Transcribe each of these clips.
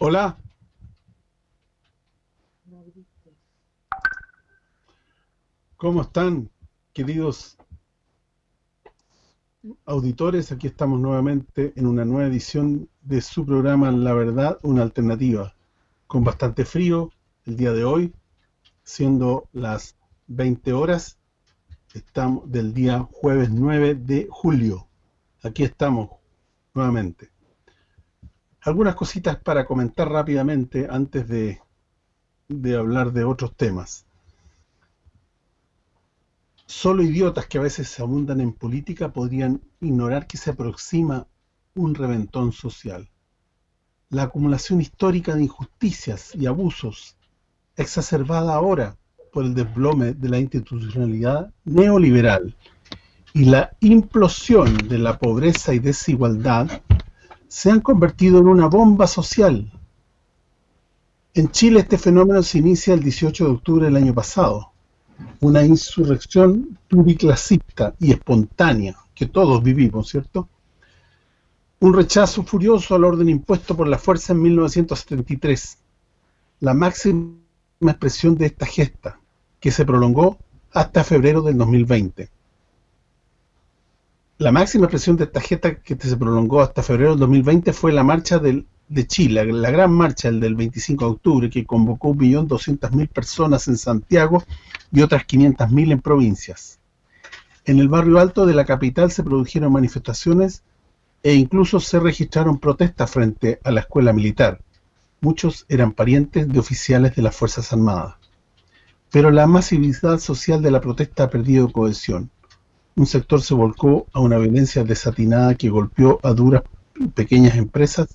Hola, ¿cómo están, queridos auditores? Aquí estamos nuevamente en una nueva edición de su programa La Verdad, una alternativa, con bastante frío el día de hoy, siendo las 20 horas, estamos del día jueves 9 de julio. Aquí estamos nuevamente. Algunas cositas para comentar rápidamente antes de hablar de otros temas. Solo idiotas que a veces se abundan en política podrían ignorar que se aproxima un reventón social. La acumulación histórica de injusticias y abusos, exacerbada ahora por el desplome de la institucionalidad neoliberal y la implosión de la pobreza y desigualdad, se han convertido en una bomba social. En Chile este fenómeno se inicia el 18 de octubre del año pasado, una insurrección pluriclasista y espontánea que todos vivimos, ¿cierto? Un rechazo furioso al orden impuesto por la fuerza en 1973, la máxima expresión de esta gesta, que se prolongó hasta febrero del 2020. La máxima expresión de esta gesta que se prolongó hasta febrero del 2020 fue la marcha de Chile, la gran marcha, el del 25 de octubre, que convocó 1.200.000 personas en Santiago y otras 500.000 en provincias. En el barrio alto de la capital se produjeron manifestaciones e incluso se registraron protestas frente a la escuela militar. Muchos eran parientes de oficiales de las Fuerzas Armadas. Pero la masividad social de la protesta ha perdido cohesión. Un sector se volcó a una violencia desatinada que golpeó a duras pequeñas empresas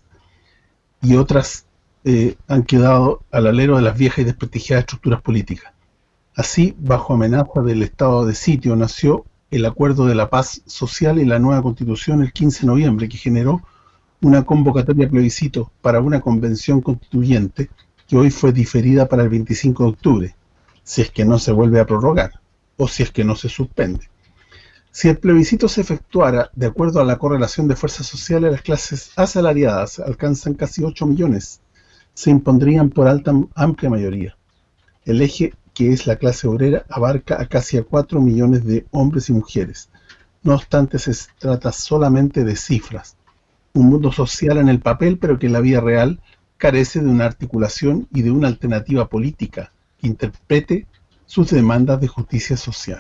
y otras han quedado al alero de las viejas y desprestigiadas estructuras políticas. Así, bajo amenaza del estado de sitio, nació el Acuerdo de la Paz Social y la nueva Constitución el 15 de noviembre, que generó una convocatoria plebiscito para una convención constituyente que hoy fue diferida para el 25 de octubre, si es que no se vuelve a prorrogar, o si es que no se suspende. Si el plebiscito se efectuara de acuerdo a la correlación de fuerzas sociales, las clases asalariadas alcanzan casi 8 millones, se impondrían por amplia mayoría. El eje, que es la clase obrera, abarca a casi 4 millones de hombres y mujeres. No obstante, se trata solamente de cifras. Un mundo social en el papel, pero que en la vida real carece de una articulación y de una alternativa política que interprete sus demandas de justicia social.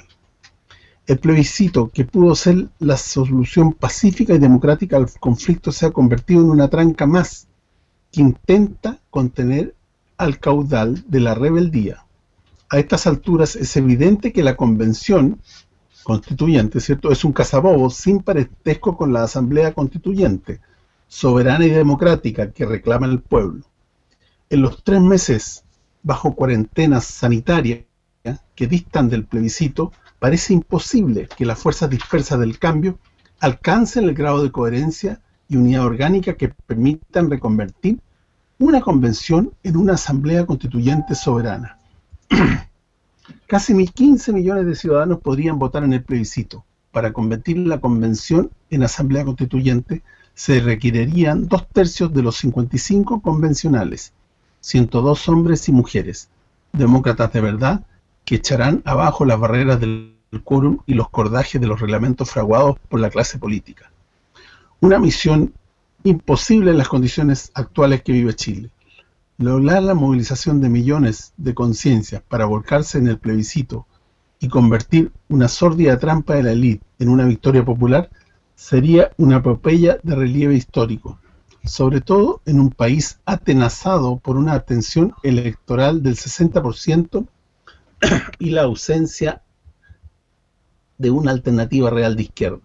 El plebiscito, que pudo ser la solución pacífica y democrática al conflicto, se ha convertido en una tranca más que intenta contener al caudal de la rebeldía. A estas alturas es evidente que la convención constituyente, ¿cierto?, es un cazabobos sin parentesco con la asamblea constituyente, soberana y democrática que reclama el pueblo. En los 3 meses bajo cuarentena sanitaria que distan del plebiscito, parece imposible que las fuerzas dispersas del cambio alcancen el grado de coherencia y unidad orgánica que permitan reconvertir una convención en una asamblea constituyente soberana. Casi 15 millones de ciudadanos podrían votar en el plebiscito. Para convertir la convención en asamblea constituyente se requerirían 2/3 de los 55 convencionales, 102 hombres y mujeres, demócratas de verdad, que echarán abajo las barreras del quórum y los cordajes de los reglamentos fraguados por la clase política. Una misión imposible en las condiciones actuales que vive Chile. Lograr la movilización de millones de conciencias para volcarse en el plebiscito y convertir una sórdida trampa de la élite en una victoria popular sería una epopeya de relieve histórico, sobre todo en un país atenazado por una abstención electoral del 60% y la ausencia de una alternativa real de izquierda.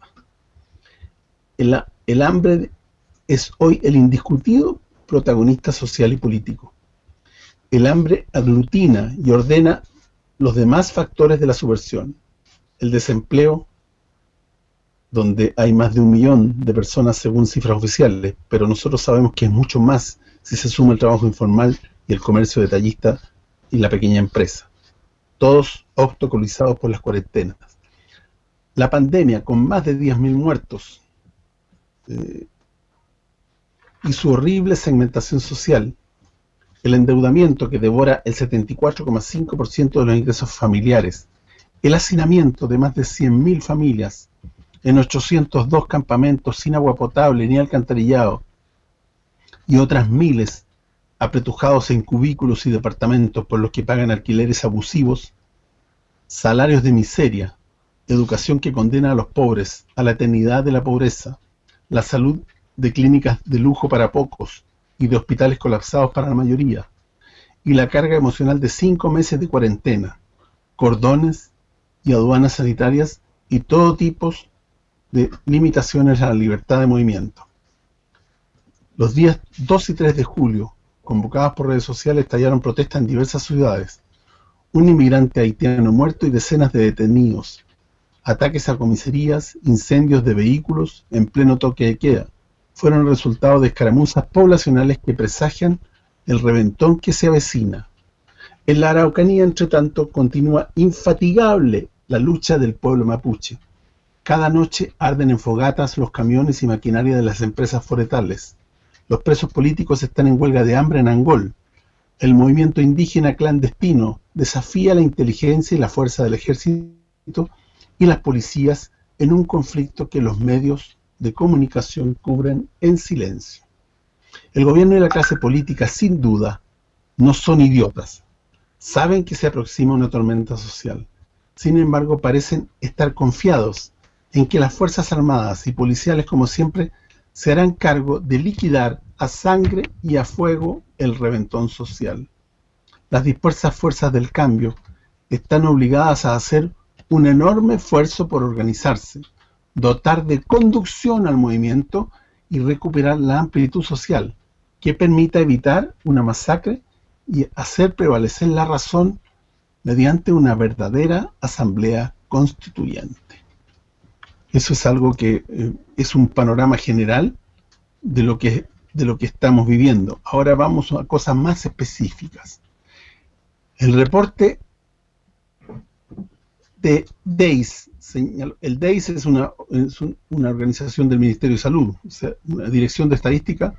El hambre es hoy el indiscutido protagonista social y político. El hambre aglutina y ordena los demás factores de la subversión. El desempleo, donde hay más de 1 millón de personas según cifras oficiales, pero nosotros sabemos que es mucho más si se suma el trabajo informal y el comercio detallista y la pequeña empresa, todos obstaculizados por las cuarentenas. La pandemia, con más de 10.000 muertos, y su horrible segmentación social, el endeudamiento que devora el 74,5% de los ingresos familiares, el hacinamiento de más de 100.000 familias en 802 campamentos sin agua potable ni alcantarillado y otras miles apretujados en cubículos y departamentos por los que pagan alquileres abusivos, salarios de miseria, educación que condena a los pobres a la eternidad de la pobreza, la salud de clínicas de lujo para pocos y de hospitales colapsados para la mayoría, y la carga emocional de 5 meses de cuarentena, cordones y aduanas sanitarias y todo tipo de limitaciones a la libertad de movimiento. Los días 2 y 3 de julio, convocadas por redes sociales, estallaron protestas en diversas ciudades. Un inmigrante haitiano muerto y decenas de detenidos. Ataques a comisarías, incendios de vehículos en pleno toque de queda. Fueron el resultado de escaramuzas poblacionales que presagian el reventón que se avecina. En la Araucanía, entre tanto, continúa infatigable la lucha del pueblo mapuche. Cada noche arden en fogatas los camiones y maquinaria de las empresas forestales. Los presos políticos están en huelga de hambre en Angol. El movimiento indígena clandestino desafía la inteligencia y la fuerza del ejército y las policías en un conflicto que los medios de comunicación cubren en silencio. El gobierno y la clase política, sin duda, no son idiotas. Saben que se aproxima una tormenta social. Sin embargo, parecen estar confiados en que las Fuerzas Armadas y policiales, como siempre, se harán cargo de liquidar a sangre y a fuego el reventón social. Las dispersas fuerzas del cambio están obligadas a hacer un enorme esfuerzo por organizarse, dotar de conducción al movimiento y recuperar la amplitud social que permita evitar una masacre y hacer prevalecer la razón mediante una verdadera asamblea constituyente. Eso es algo que es un panorama general de lo que estamos viviendo. Ahora vamos a cosas más específicas. El reporte de DEIS, el DEIS es una organización del Ministerio de Salud, o sea, una dirección de estadística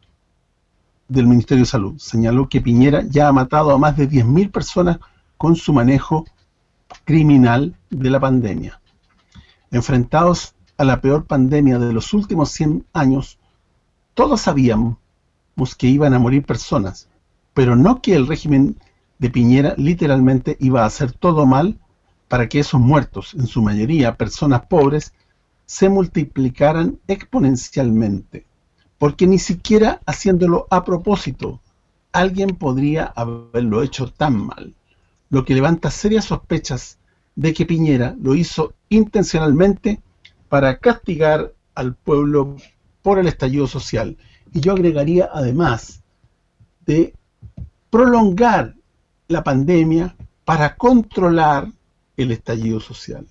del Ministerio de Salud, señaló que Piñera ya ha matado a más de 10.000 personas con su manejo criminal de la pandemia. Enfrentados a la peor pandemia de los últimos 100 años, todos sabíamos que iban a morir personas, pero no que el régimen de Piñera literalmente iba a hacer todo mal para que esos muertos, en su mayoría personas pobres, se multiplicaran exponencialmente, porque ni siquiera haciéndolo a propósito, alguien podría haberlo hecho tan mal, lo que levanta serias sospechas de que Piñera lo hizo intencionalmente para castigar al pueblo por el estallido social. Y yo agregaría, además, de prolongar la pandemia para controlar el estallido social.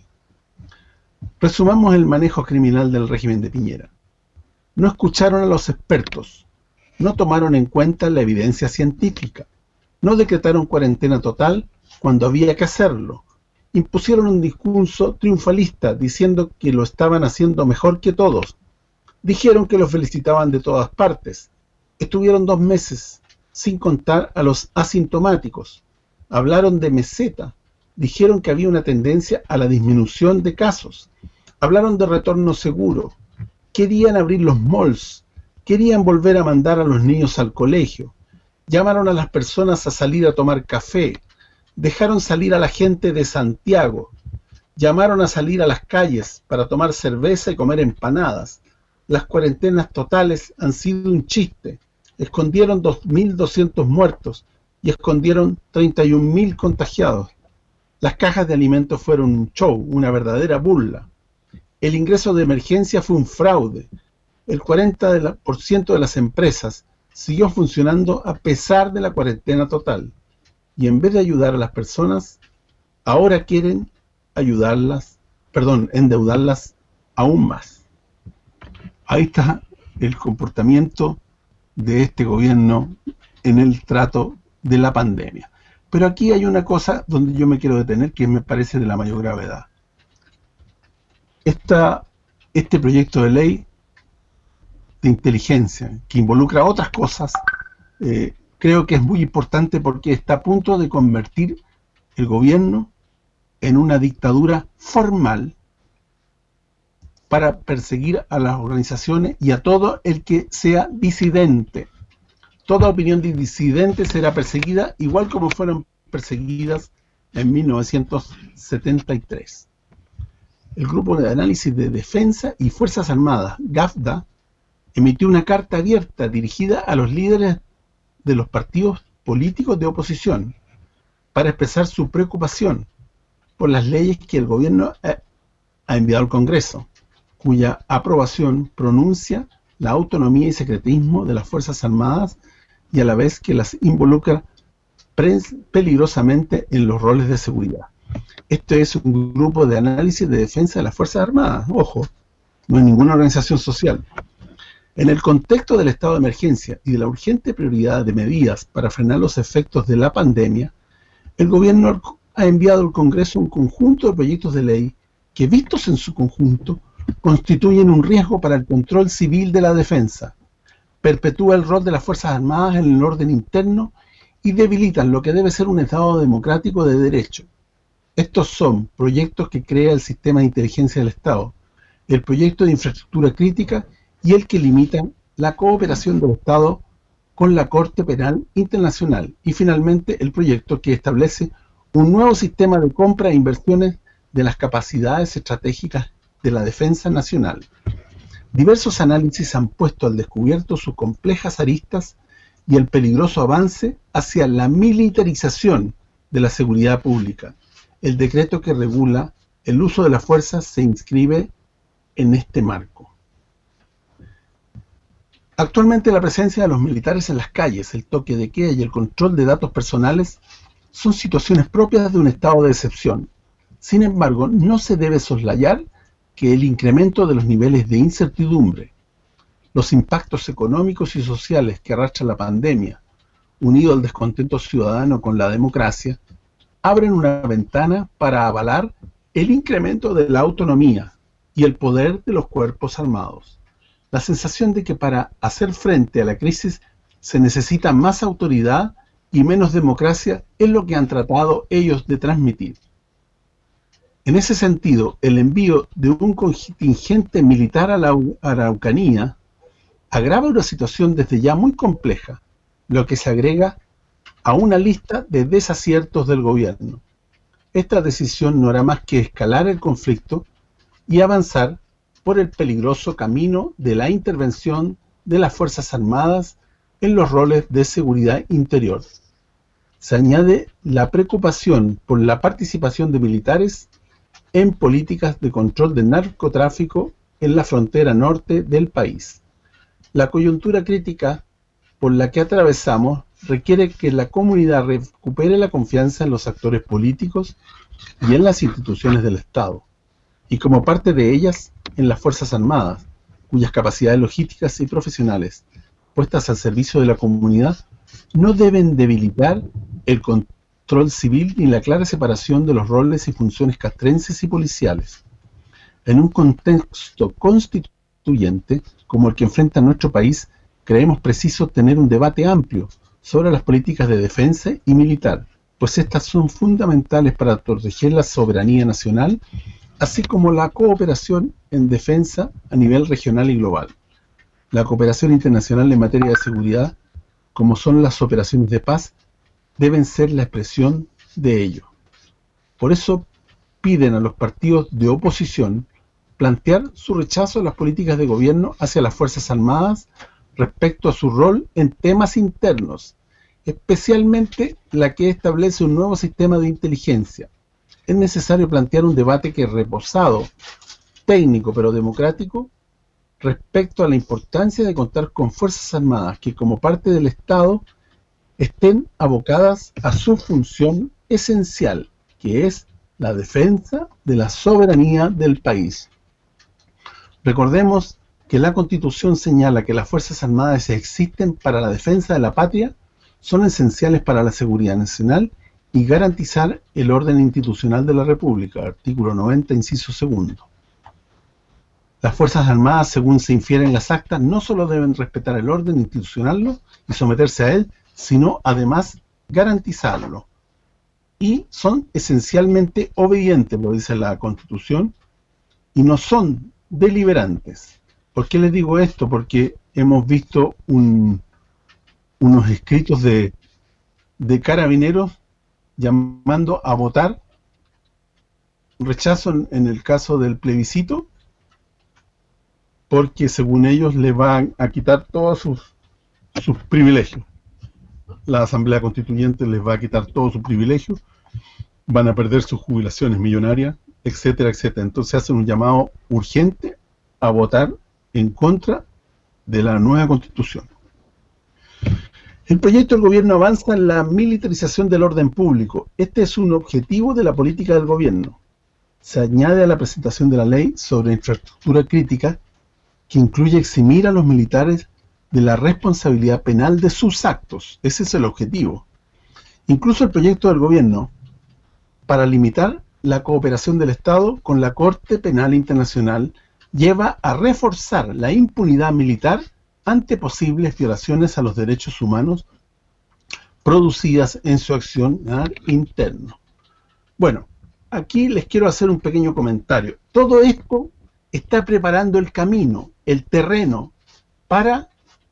Resumamos el manejo criminal del régimen de Piñera. No escucharon a los expertos, no tomaron en cuenta la evidencia científica, no decretaron cuarentena total cuando había que hacerlo, impusieron un discurso triunfalista diciendo que lo estaban haciendo mejor que todos, dijeron que los felicitaban de todas partes, estuvieron 2 meses sin contar a los asintomáticos, hablaron de meseta, dijeron que había una tendencia a la disminución de casos, hablaron de retorno seguro, querían abrir los malls, querían volver a mandar a los niños al colegio, llamaron a las personas a salir a tomar café, dejaron salir a la gente de Santiago, llamaron a salir a las calles para tomar cerveza y comer empanadas. Las cuarentenas totales han sido un chiste, escondieron 2.200 muertos y escondieron 31.000 contagiados. Las cajas de alimentos fueron un show, una verdadera burla. El ingreso de emergencia fue un fraude. El 40% de las empresas siguió funcionando a pesar de la cuarentena total. Y en vez de ayudar a las personas, ahora quieren endeudarlas aún más. Ahí está el comportamiento de este gobierno en el trato de la pandemia. Pero aquí hay una cosa donde yo me quiero detener que me parece de la mayor gravedad. Este proyecto de ley de inteligencia, que involucra otras cosas, creo que es muy importante porque está a punto de convertir el gobierno en una dictadura formal para perseguir a las organizaciones y a todo el que sea disidente. Toda opinión de disidente será perseguida, igual como fueron perseguidas en 1973. El Grupo de Análisis de Defensa y Fuerzas Armadas, GAFDA, emitió una carta abierta dirigida a los líderes de los partidos políticos de oposición para expresar su preocupación por las leyes que el gobierno ha enviado al Congreso, cuya aprobación pronuncia la autonomía y secretismo de las Fuerzas Armadas y a la vez que las involucra peligrosamente en los roles de seguridad. Esto es un grupo de análisis de defensa de las Fuerzas Armadas, ojo, no es ninguna organización social. En el contexto del estado de emergencia y de la urgente prioridad de medidas para frenar los efectos de la pandemia, el gobierno ha enviado al Congreso un conjunto de proyectos de ley que, vistos en su conjunto, constituyen un riesgo para el control civil de la defensa, perpetúa el rol de las Fuerzas Armadas en el orden interno y debilitan lo que debe ser un Estado democrático de derecho. Estos son proyectos que crea el sistema de inteligencia del Estado, el proyecto de infraestructura crítica y el que limita la cooperación del Estado con la Corte Penal Internacional, y finalmente el proyecto que establece un nuevo sistema de compra e inversiones de las capacidades estratégicas de la defensa nacional. Diversos análisis han puesto al descubierto sus complejas aristas y el peligroso avance hacia la militarización de la seguridad pública. El decreto que regula el uso de la fuerza se inscribe en este marco. Actualmente la presencia de los militares en las calles, el toque de queda y el control de datos personales son situaciones propias de un estado de excepción. Sin embargo, no se debe soslayar que el incremento de los niveles de incertidumbre, los impactos económicos y sociales que arrastra la pandemia, unido al descontento ciudadano con la democracia, abren una ventana para avalar el incremento de la autonomía y el poder de los cuerpos armados. La sensación de que para hacer frente a la crisis se necesita más autoridad y menos democracia es lo que han tratado ellos de transmitir. En ese sentido, el envío de un contingente militar a la Araucanía agrava una situación desde ya muy compleja, lo que se agrega a una lista de desaciertos del gobierno. Esta decisión no hará más que escalar el conflicto y avanzar por el peligroso camino de la intervención de las Fuerzas Armadas en los roles de seguridad interior. Se añade la preocupación por la participación de militares en políticas de control del narcotráfico en la frontera norte del país. La coyuntura crítica por la que atravesamos requiere que la comunidad recupere la confianza en los actores políticos y en las instituciones del Estado, y como parte de ellas, en las Fuerzas Armadas, cuyas capacidades logísticas y profesionales, puestas al servicio de la comunidad, no deben debilitar el control civil ni la clara separación de los roles y funciones castrenses y policiales. En un contexto constituyente como el que enfrenta nuestro país, creemos preciso tener un debate amplio sobre las políticas de defensa y militar, pues estas son fundamentales para proteger la soberanía nacional, así como la cooperación en defensa a nivel regional y global. La cooperación internacional en materia de seguridad, como son las operaciones de paz, deben ser la expresión de ello. Por eso piden a los partidos de oposición plantear su rechazo a las políticas de gobierno hacia las Fuerzas Armadas respecto a su rol en temas internos, especialmente la que establece un nuevo sistema de inteligencia. Es necesario plantear un debate que reposado, técnico pero democrático, respecto a la importancia de contar con Fuerzas Armadas que como parte del Estado estén abocadas a su función esencial, que es la defensa de la soberanía del país. Recordemos que la Constitución señala que las Fuerzas Armadas existen para la defensa de la patria, son esenciales para la seguridad nacional y garantizar el orden institucional de la República, artículo 90, inciso segundo. Las Fuerzas Armadas, según se infiere en las actas, no solo deben respetar el orden institucional y someterse a él, sino además garantizarlo. Y son esencialmente obedientes, lo dice la Constitución, y no son deliberantes. ¿Por qué les digo esto? Porque hemos visto unos escritos de carabineros llamando a votar rechazo en el caso del plebiscito, porque según ellos les van a quitar todos sus privilegios. La Asamblea Constituyente les va a quitar todos sus privilegios, van a perder sus jubilaciones millonarias, etcétera, etcétera. Entonces hacen un llamado urgente a votar en contra de la nueva Constitución. El proyecto del gobierno avanza en la militarización del orden público. Este es un objetivo de la política del gobierno. Se añade a la presentación de la ley sobre infraestructura crítica, que incluye eximir a los militares de la responsabilidad penal de sus actos. Ese es el objetivo. Incluso el proyecto del gobierno para limitar la cooperación del Estado con la Corte Penal Internacional lleva a reforzar la impunidad militar ante posibles violaciones a los derechos humanos producidas en su accionar interno. Bueno, aquí les quiero hacer un pequeño comentario. Todo esto está preparando el camino, el terreno, para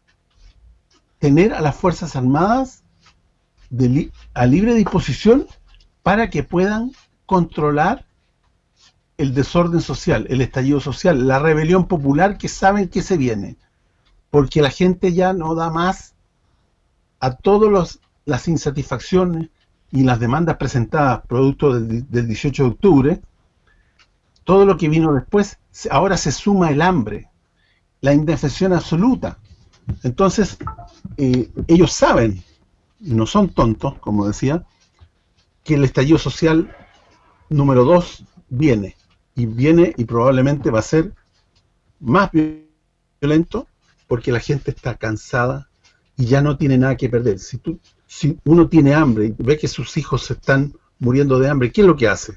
tener a las Fuerzas Armadas a libre disposición para que puedan controlar el desorden social, el estallido social, la rebelión popular que saben que se viene, porque la gente ya no da más a todas las insatisfacciones y las demandas presentadas producto del 18 de octubre. Todo lo que vino después, ahora se suma el hambre, la indefensión absoluta. Entonces, ellos saben, no son tontos, como decía, que el estallido social número 2 viene y probablemente va a ser más violento, porque la gente está cansada y ya no tiene nada que perder. Si uno tiene hambre y ve que sus hijos se están muriendo de hambre, ¿qué es lo que hace?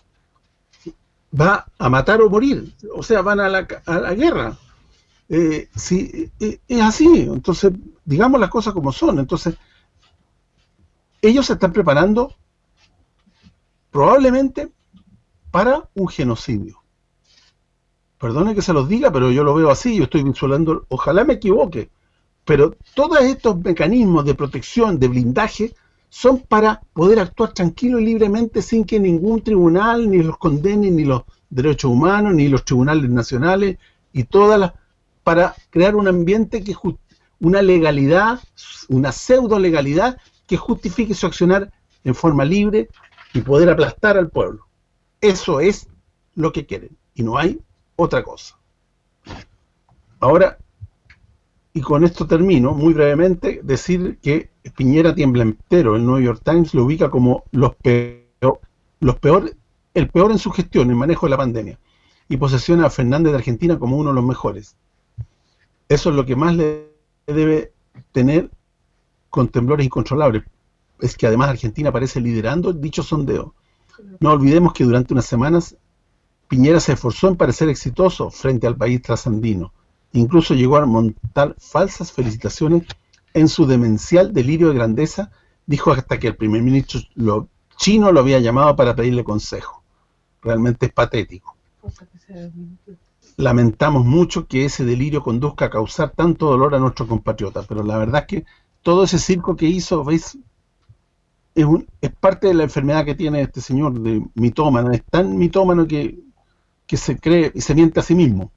Va a matar o morir, o sea, van a la guerra. Es así. Entonces, digamos las cosas como son. Entonces, ellos se están preparando probablemente para un genocidio. Perdone que se los diga, pero yo lo veo así, yo estoy visualizando, ojalá me equivoque, pero todos estos mecanismos de protección, de blindaje, son para poder actuar tranquilo y libremente sin que ningún tribunal ni los condene, ni los derechos humanos, ni los tribunales nacionales, y para crear un ambiente que una legalidad, una pseudo legalidad que justifique su accionar en forma libre y poder aplastar al pueblo. Eso es lo que quieren, y no hay otra cosa. Ahora, y con esto termino, muy brevemente, decir que Piñera tiembla entero. El New York Times lo ubica como el peor en su gestión, en manejo de la pandemia, y posesiona a Fernández de Argentina como uno de los mejores. Eso es lo que más le debe tener con temblores incontrolables. Es que además Argentina parece liderando dicho sondeo. No olvidemos que durante unas semanas Piñera se esforzó en parecer exitoso frente al país trasandino. Incluso llegó a montar falsas felicitaciones en su demencial delirio de grandeza. Dijo hasta que el primer ministro chino lo había llamado para pedirle consejo. Realmente es patético. Lamentamos mucho que ese delirio conduzca a causar tanto dolor a nuestros compatriotas, pero la verdad es que todo ese circo que hizo, ¿veis? Es parte de la enfermedad que tiene este señor de mitómano. Es tan mitómano que se cree y se miente a sí mismo.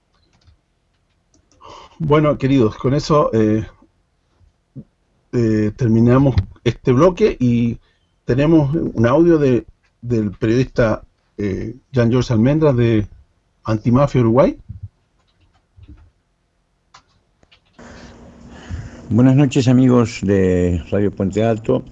Bueno, queridos, con eso terminamos este bloque y tenemos un audio del periodista Jean Georges Almendras de Antimafia Uruguay. Buenas noches, amigos de Radio Puente Alto,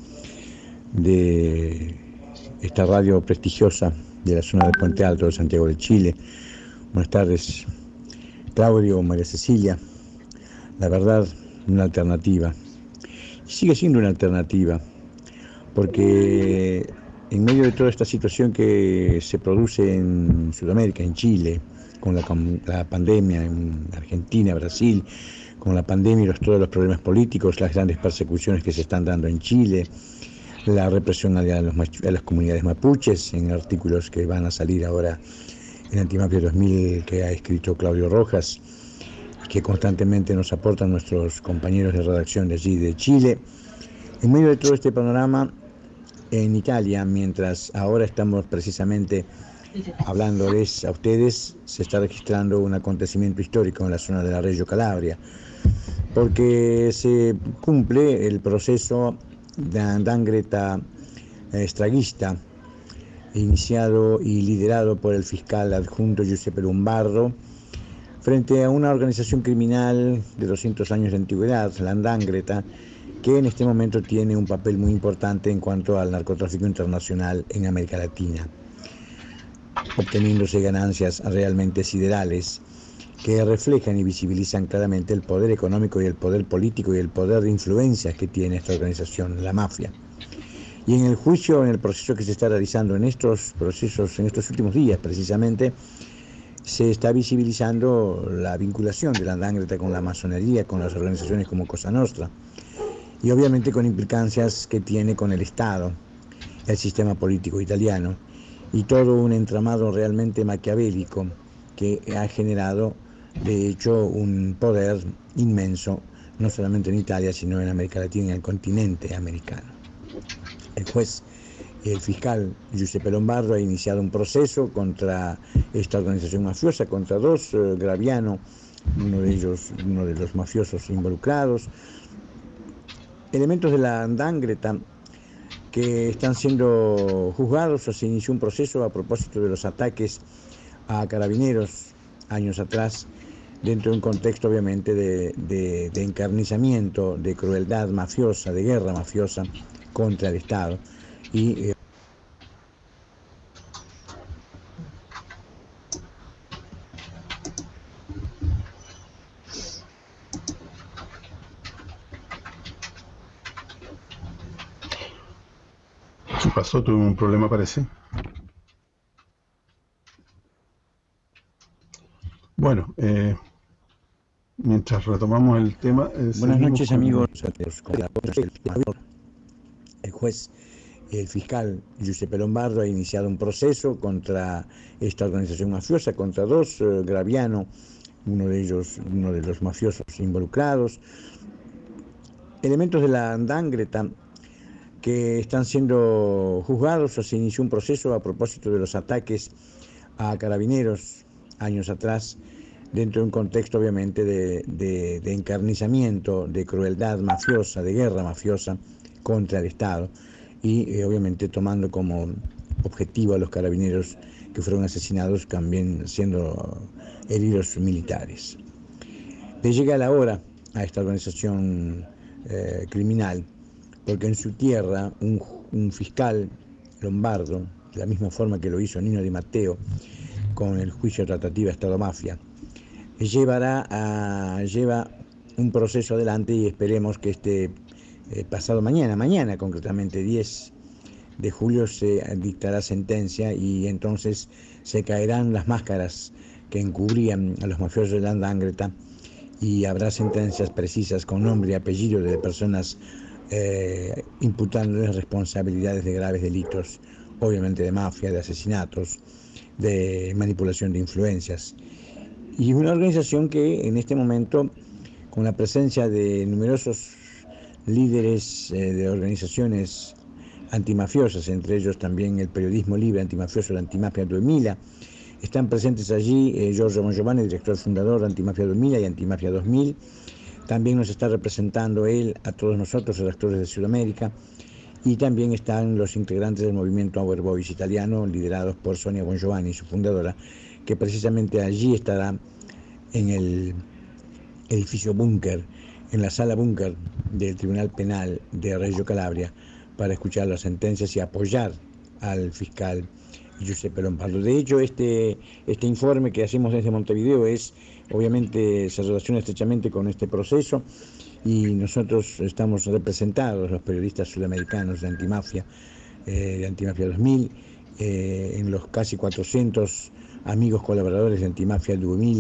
de esta radio prestigiosa de la zona de Puente Alto de Santiago de Chile. Buenas tardes, Claudio, María Cecilia. La verdad, una alternativa. Sigue siendo una alternativa, porque en medio de toda esta situación que se produce en Sudamérica, en Chile, con la pandemia, en Argentina, Brasil, con la pandemia y todos los problemas políticos, las grandes persecuciones que se están dando en Chile, la represión a las comunidades mapuches, en artículos que van a salir ahora en Antimafia 2000 que ha escrito Claudio Rojas, que constantemente nos aportan nuestros compañeros de redacción de allí de Chile. En medio de todo este panorama, en Italia, mientras ahora estamos precisamente hablándoles a ustedes, se está registrando un acontecimiento histórico en la zona de la Reggio Calabria, porque se cumple el proceso de Ndrangheta estraguista, iniciado y liderado por el fiscal adjunto Giuseppe Lombardo, frente a una organización criminal de 200 años de antigüedad, la Ndrangheta, que en este momento tiene un papel muy importante en cuanto al narcotráfico internacional en América Latina, obteniéndose ganancias realmente siderales que reflejan y visibilizan claramente el poder económico y el poder político y el poder de influencias que tiene esta organización, la mafia. Y en el juicio, en el proceso que se está realizando en estos procesos, en estos últimos días precisamente, se está visibilizando la vinculación de la Ndrangheta con la masonería, con las organizaciones como Cosa Nostra, y obviamente con implicancias que tiene con el Estado, el sistema político italiano, y todo un entramado realmente maquiavélico que ha generado, de hecho, un poder inmenso, no solamente en Italia, sino en América Latina y en el continente americano. El juez, el fiscal Giuseppe Lombardo, ha iniciado un proceso contra esta organización mafiosa, contra dos, Graviano, uno de ellos, uno de los mafiosos involucrados, elementos de la Ndrangheta que están siendo juzgados. O se inició un proceso a propósito de los ataques a carabineros años atrás, dentro de un contexto obviamente de encarnizamiento, de crueldad mafiosa, de guerra mafiosa contra el Estado. Y ¿Qué pasó? Tuve un problema, parece. Bueno, mientras retomamos el tema, buenas noches, con... amigos. El juez, el fiscal Giuseppe Lombardo, ha iniciado un proceso contra esta organización mafiosa, contra dos, Graviano, uno de ellos, uno de los mafiosos involucrados, elementos de la Ndrangheta que están siendo juzgados. O se inició un proceso a propósito de los ataques a carabineros años atrás, dentro de un contexto obviamente de encarnizamiento, de crueldad mafiosa, de guerra mafiosa contra el Estado, y obviamente tomando como objetivo a los carabineros que fueron asesinados, también siendo heridos militares. Le llega la hora a esta organización criminal, porque en su tierra un fiscal Lombardo, de la misma forma que lo hizo Nino Di Matteo con el juicio tratativa Estado-Mafia, lleva un proceso adelante, y esperemos que pasado mañana concretamente 10 de julio, se dictará sentencia, y entonces se caerán las máscaras que encubrían a los mafiosos de la Ndrangheta, y habrá sentencias precisas con nombre y apellido de personas imputándoles responsabilidades de graves delitos, obviamente de mafia, de asesinatos, de manipulación de influencias. Y una organización que en este momento, con la presencia de numerosos líderes de organizaciones antimafiosas, entre ellos también el periodismo libre antimafioso, la Antimafia 2000, están presentes allí Giorgio Bongiovanni, director fundador de Antimafia 2000 y Antimafia 2000. También nos está representando él a todos nosotros, redactores de Sudamérica, y también están los integrantes del movimiento Our Boys italiano, liderados por Sonia Bongiovanni, su fundadora, que precisamente allí estará en el edificio búnker, en la sala búnker del Tribunal Penal de Reggio Calabria, para escuchar las sentencias y apoyar al fiscal Giuseppe Lombardo. De hecho, este informe que hacemos desde Montevideo obviamente se relaciona estrechamente con este proceso, y nosotros estamos representados, los periodistas sudamericanos de Antimafia, de Antimafia 2000, en los casi 400 amigos colaboradores de Antimafia 2000,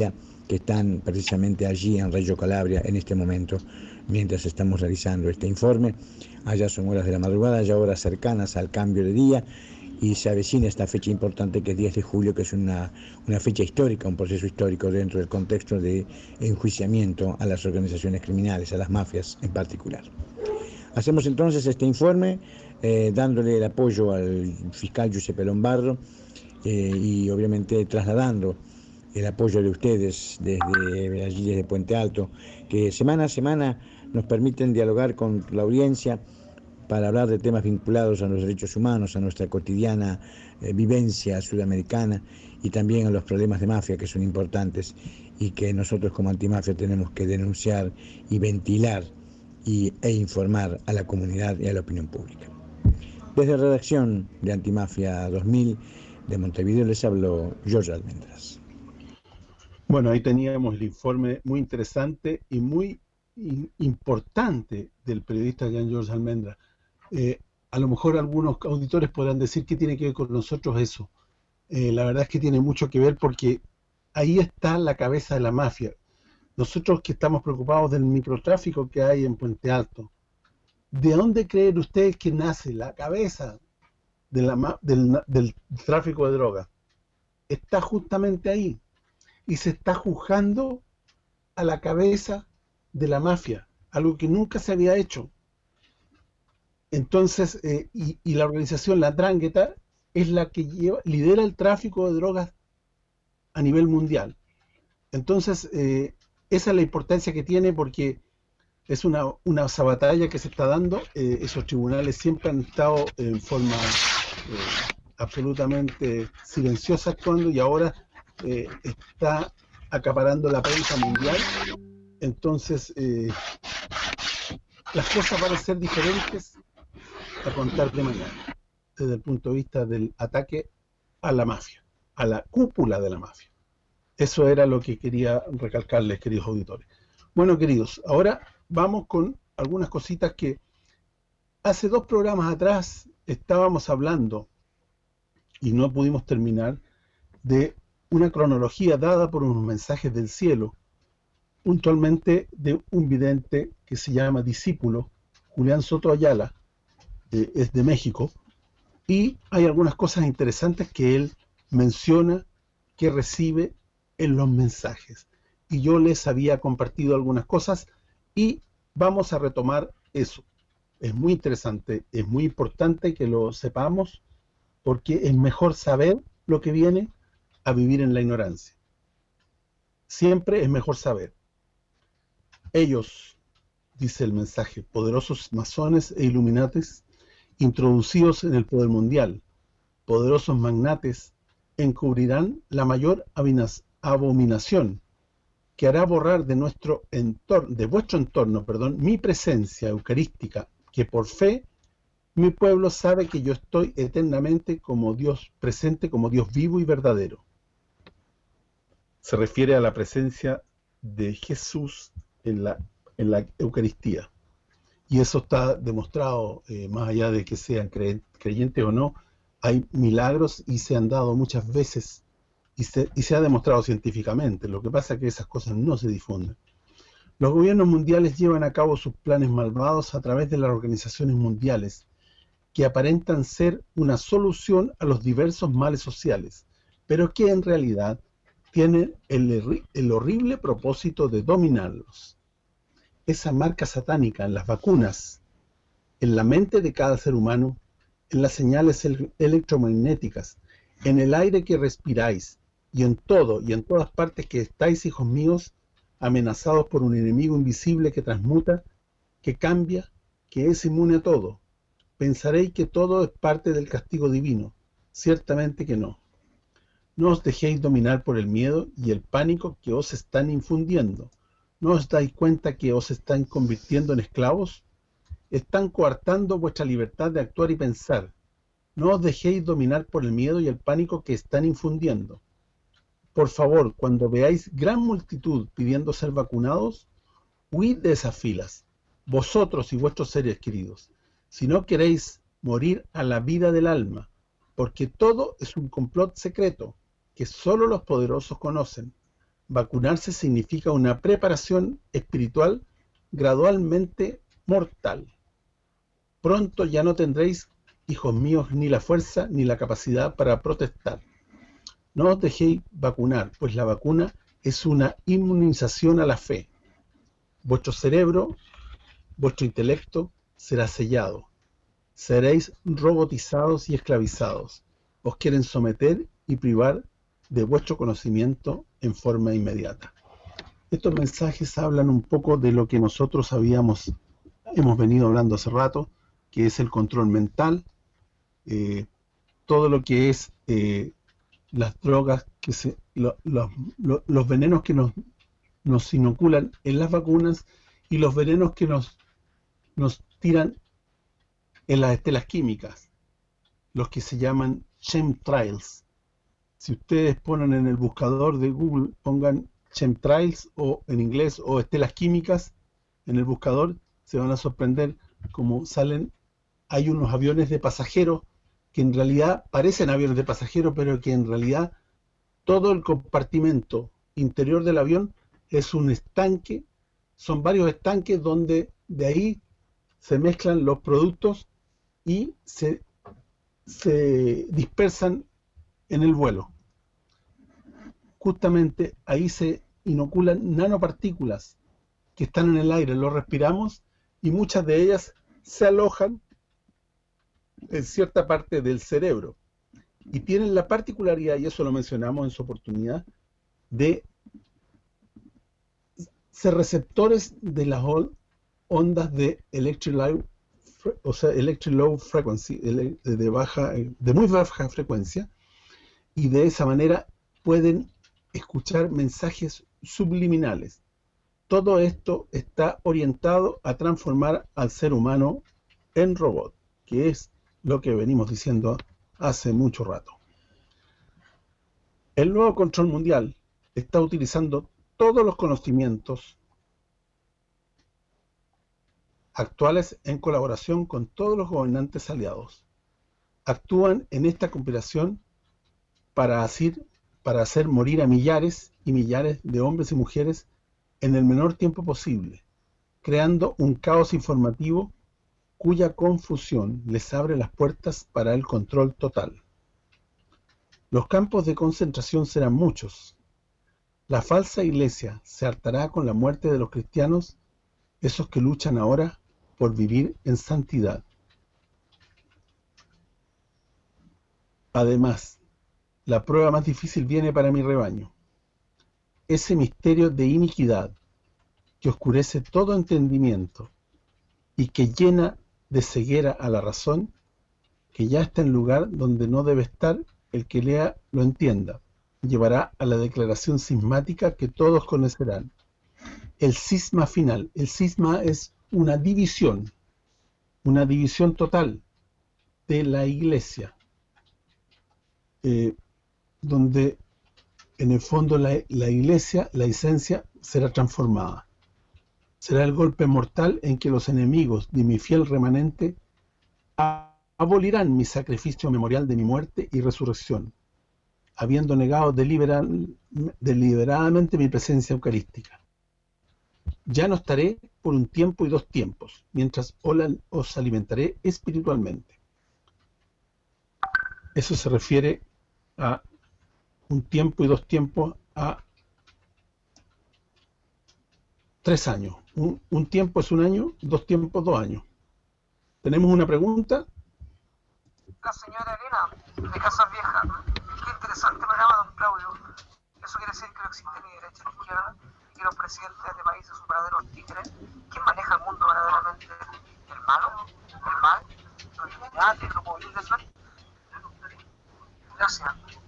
que están precisamente allí en Reggio Calabria en este momento, mientras estamos realizando este informe. Allá son horas de la madrugada, ya horas cercanas al cambio de día, y se avecina esta fecha importante que es 10 de julio, que es una fecha histórica, un proceso histórico dentro del contexto de enjuiciamiento a las organizaciones criminales, a las mafias en particular. Hacemos entonces este informe dándole el apoyo al fiscal Giuseppe Lombardo y obviamente trasladando el apoyo de ustedes desde allí, desde Puente Alto, que semana a semana nos permiten dialogar con la audiencia para hablar de temas vinculados a los derechos humanos, a nuestra cotidiana vivencia sudamericana y también a los problemas de mafia, que son importantes y que nosotros como Antimafia tenemos que denunciar y ventilar e informar a la comunidad y a la opinión pública. Desde la redacción de Antimafia 2000 de Montevideo les habló Jorge Almendras. Bueno, ahí teníamos el informe muy interesante y muy importante del periodista Jean Georges Almendra. A lo mejor algunos auditores podrán decir qué tiene que ver con nosotros eso. La verdad es que tiene mucho que ver, porque ahí está la cabeza de la mafia. Nosotros que estamos preocupados del microtráfico que hay en Puente Alto, ¿de dónde creen ustedes que nace la cabeza de del tráfico de drogas? Está justamente ahí, y se está juzgando a la cabeza de la mafia, algo que nunca se había hecho. Entonces, y la organización La 'Ndrangheta es la que lidera el tráfico de drogas a nivel mundial. Entonces, esa es la importancia que tiene, porque es una batalla que se está dando. Esos tribunales siempre han estado en forma absolutamente silenciosa actuando, y ahora está acaparando la prensa mundial. Entonces, las cosas van a ser diferentes a contar de mañana, desde el punto de vista del ataque a la mafia, a la cúpula de la mafia. Eso era lo que quería recalcarles, queridos auditores. Bueno, queridos, ahora vamos con algunas cositas que hace 2 programas atrás estábamos hablando y no pudimos terminar, de una cronología dada por unos mensajes del cielo, puntualmente de un vidente que se llama Discípulo, Julián Soto Ayala, es de México, y hay algunas cosas interesantes que él menciona que recibe en los mensajes, y yo les había compartido algunas cosas y vamos a retomar eso. Es muy interesante, es muy importante que lo sepamos, porque es mejor saber lo que viene a vivir en la ignorancia. Siempre es mejor saber. Ellos, dice el mensaje, poderosos masones e iluminatis, introducidos en el poder mundial, poderosos magnates, encubrirán la mayor abominación que hará borrar de nuestro entorno, de vuestro entorno, mi presencia eucarística, que por fe mi pueblo sabe que yo estoy eternamente como Dios presente, como Dios vivo y verdadero. Se refiere a la presencia de Jesús en la Eucaristía. Y eso está demostrado, más allá de que sean creyentes o no, hay milagros y se han dado muchas veces, y se ha demostrado científicamente. Lo que pasa es que esas cosas no se difunden. Los gobiernos mundiales llevan a cabo sus planes malvados a través de las organizaciones mundiales, que aparentan ser una solución a los diversos males sociales, pero que en realidad tienen el horrible propósito de dominarlos. Esa marca satánica en las vacunas, en la mente de cada ser humano, en las señales electromagnéticas, en el aire que respiráis, y en todo y en todas partes que estáis, hijos míos, amenazados por un enemigo invisible que transmuta, que cambia, que es inmune a todo. Pensaréis que todo es parte del castigo divino. Ciertamente que no. No os dejéis dominar por el miedo y el pánico que os están infundiendo. ¿No os dais cuenta que os están convirtiendo en esclavos? Están coartando vuestra libertad de actuar y pensar. No os dejéis dominar por el miedo y el pánico que están infundiendo. Por favor, cuando veáis gran multitud pidiendo ser vacunados, huid de esas filas, vosotros y vuestros seres queridos, si no queréis morir a la vida del alma, porque todo es un complot secreto que solo los poderosos conocen. Vacunarse significa una preparación espiritual gradualmente mortal. Pronto ya no tendréis, hijos míos, ni la fuerza ni la capacidad para protestar. No os dejéis vacunar, pues la vacuna es una inmunización a la fe. Vuestro cerebro, vuestro intelecto será sellado. Seréis robotizados y esclavizados. Os quieren someter y privar de vuestro conocimiento en forma inmediata. Estos mensajes hablan un poco de lo que nosotros hemos venido hablando hace rato, que es el control mental, todo lo que es las drogas, los venenos que nos inoculan en las vacunas y los venenos que nos tiran en las estelas químicas, los que se llaman chemtrails. Si ustedes ponen en el buscador de Google, pongan chemtrails o en inglés o estelas químicas en el buscador, se van a sorprender como salen. Hay unos aviones de pasajeros que en realidad parecen aviones de pasajeros, pero que en realidad todo el compartimento interior del avión es un estanque, son varios estanques donde de ahí se mezclan los productos y se dispersan en el vuelo. Justamente ahí se inoculan nanopartículas que están en el aire, lo respiramos y muchas de ellas se alojan en cierta parte del cerebro y tienen la particularidad, y eso lo mencionamos en su oportunidad, de ser receptores de las ondas de electric low frequency, de muy baja frecuencia, y de esa manera pueden escuchar mensajes subliminales. Todo esto está orientado a transformar al ser humano en robot, que es lo que venimos diciendo hace mucho rato. El nuevo control mundial está utilizando todos los conocimientos actuales en colaboración con todos los gobernantes aliados. Actúan en esta conspiración para hacer morir a millares y millares de hombres y mujeres en el menor tiempo posible, creando un caos informativo cuya confusión les abre las puertas para el control total. Los campos de concentración serán muchos. La falsa iglesia se hartará con la muerte de los cristianos, esos que luchan ahora por vivir en santidad. Además, la prueba más difícil viene para mi rebaño. Ese misterio de iniquidad que oscurece todo entendimiento y que llena de ceguera a la razón, que ya está en lugar donde no debe estar, el que lea lo entienda, llevará a la declaración cismática que todos conocerán. El cisma final. El cisma es una división total de la iglesia, donde en el fondo la iglesia, la esencia, será transformada. Será el golpe mortal en que los enemigos de mi fiel remanente abolirán mi sacrificio memorial de mi muerte y resurrección, habiendo negado deliberadamente mi presencia eucarística. Ya no estaré por un tiempo y 2 tiempos, mientras os alimentaré espiritualmente. Eso se refiere a un tiempo y 2 tiempos, a 3 años. Un tiempo es 1 año, 2 tiempos 2 años. ¿Tenemos una pregunta? La señora Elena, de Casas Viejas. Qué interesante programa, don Claudio. Eso quiere decir que no existe ni derecha ni izquierda, y que los presidentes de países son verdaderos títeres. ¿Quién maneja el mundo verdaderamente? ¿El malo? ¿El mal? ¿Los Illuminati? ¿Los móviles? Gracias.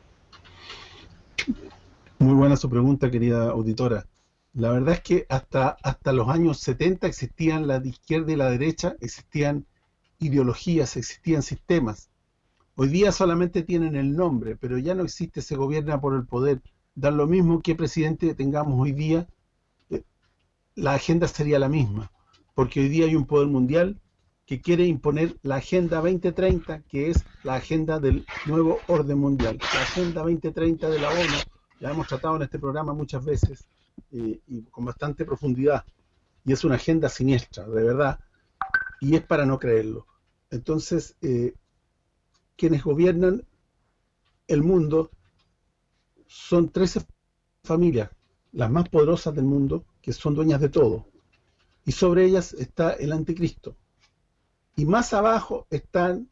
Muy buena su pregunta, querida auditora. La verdad es que hasta los años 70 existían la de izquierda y la derecha, existían ideologías, existían sistemas. Hoy día solamente tienen el nombre, pero ya no existe, se gobierna por el poder. Da lo mismo que presidente tengamos hoy día, la agenda sería la misma, porque hoy día hay un poder mundial que quiere imponer la Agenda 2030, que es la agenda del nuevo orden mundial. La Agenda 2030 de la ONU la hemos tratado en este programa muchas veces y con bastante profundidad, y es una agenda siniestra, de verdad, y es para no creerlo. Entonces, quienes gobiernan el mundo son 13 familias, las más poderosas del mundo, que son dueñas de todo, y sobre ellas está el anticristo, y más abajo están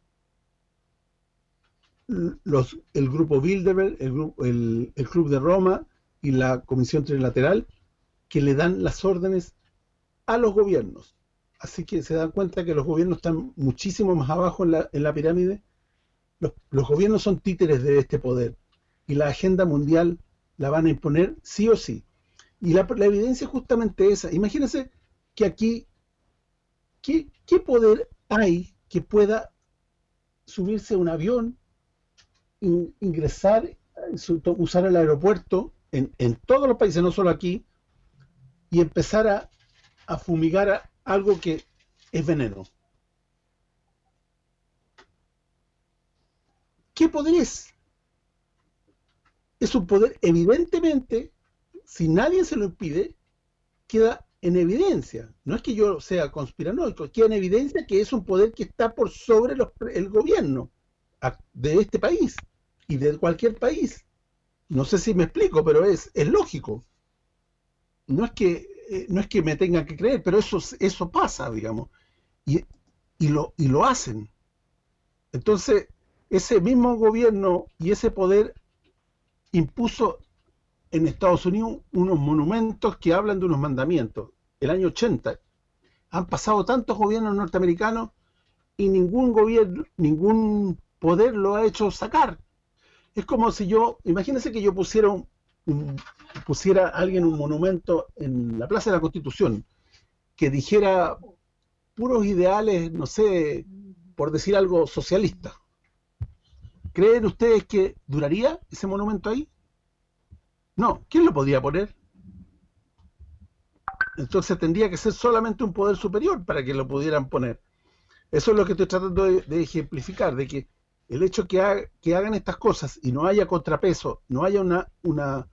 el grupo Bilderberg, el Club de Roma y la Comisión Trilateral, que le dan las órdenes a los gobiernos. Así que se dan cuenta que los gobiernos están muchísimo más abajo en la pirámide. Los gobiernos son títeres de este poder, y la agenda mundial la van a imponer sí o sí. Y la evidencia es justamente esa. Imagínense que aquí, ¿qué poder hay que pueda subirse a un avión, ingresar, usar el aeropuerto en todos los países, no solo aquí, y empezar a fumigar algo que es veneno? ¿Qué poder es? Es un poder, evidentemente, si nadie se lo impide, queda en evidencia. No es que yo sea conspiranoico, queda en evidencia que es un poder que está por sobre el gobierno de este país y de cualquier país. No sé si me explico, pero es lógico. No es que me tengan que creer, pero eso pasa, digamos, y lo hacen. Entonces, ese mismo gobierno y ese poder impuso en Estados Unidos unos monumentos que hablan de unos mandamientos. El año 80 han pasado tantos gobiernos norteamericanos y ningún gobierno, ningún poder lo ha hecho sacar. Es como si imagínense que yo pusiera a alguien un monumento en la Plaza de la Constitución que dijera puros ideales, no sé, por decir algo, socialista. ¿Creen ustedes que duraría ese monumento ahí? No. ¿Quién lo podría poner? Entonces tendría que ser solamente un poder superior para que lo pudieran poner. Eso es lo que estoy tratando de ejemplificar, de que el hecho que hagan estas cosas y no haya contrapeso, no haya una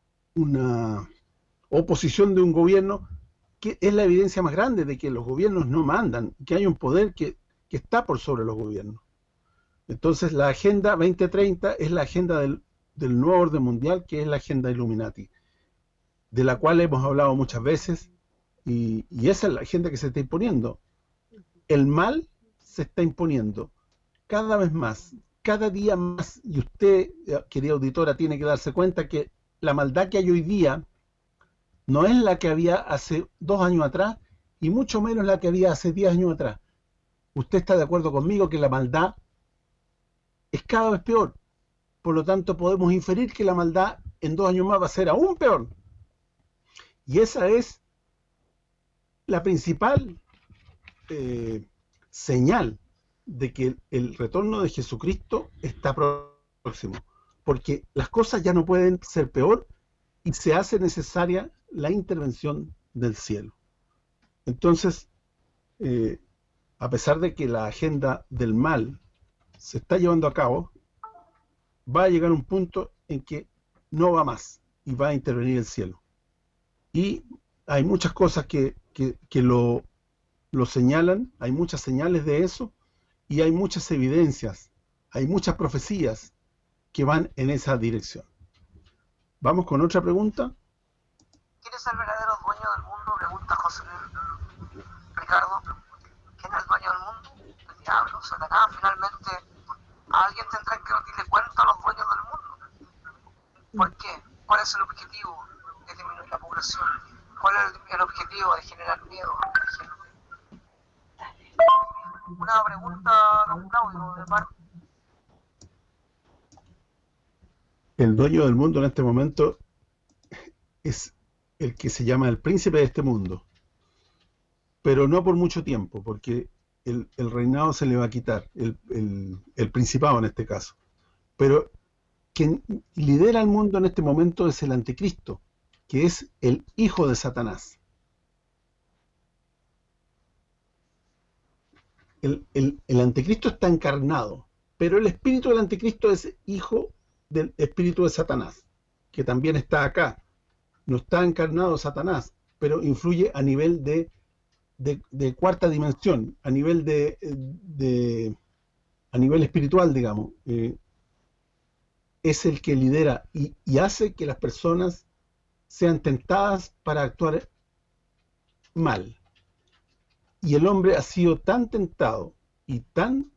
oposición de un gobierno, que es la evidencia más grande de que los gobiernos no mandan, que hay un poder que está por sobre los gobiernos. Entonces la Agenda 2030 es la agenda del nuevo orden mundial, que es la Agenda Illuminati, de la cual hemos hablado muchas veces, y esa es la agenda que se está imponiendo. El mal se está imponiendo cada vez más, cada día más, y usted, querida auditora, tiene que darse cuenta que la maldad que hay hoy día no es la que había hace 2 años atrás, y mucho menos la que había hace 10 años atrás. Usted está de acuerdo conmigo que la maldad es cada vez peor. Por lo tanto, podemos inferir que la maldad en 2 años más va a ser aún peor. Y esa es la principal señal de que el retorno de Jesucristo está próximo. Porque las cosas ya no pueden ser peor y se hace necesaria la intervención del cielo. Entonces, a pesar de que la agenda del mal se está llevando a cabo, va a llegar un punto en que no va más y va a intervenir el cielo. Y hay muchas cosas que lo señalan, hay muchas señales de eso, y hay muchas evidencias, hay muchas profecías que van en esa dirección. Vamos con otra pregunta. ¿Quién es el verdadero dueño del mundo? Pregunta José Ricardo. ¿Quién es el dueño del mundo? El diablo, Satanás. Finalmente, alguien tendrá que rendirle cuenta a los dueños del mundo. ¿Por qué? ¿Cuál es el objetivo de disminuir la población? ¿Cuál es el objetivo de generar miedo a la gente? Una pregunta, don Claudio, de parte. El dueño del mundo en este momento es el que se llama el príncipe de este mundo, pero no por mucho tiempo, porque el reinado se le va a quitar, el principado en este caso. Pero quien lidera el mundo en este momento es el anticristo, que es el hijo de Satanás. El anticristo está encarnado, pero el espíritu del anticristo es hijo del espíritu de Satanás, que también está acá. No está encarnado Satanás, pero influye a nivel de cuarta dimensión, a nivel a nivel espiritual, digamos. Es el que lidera y hace que las personas sean tentadas para actuar mal. Y el hombre ha sido tan tentado y tan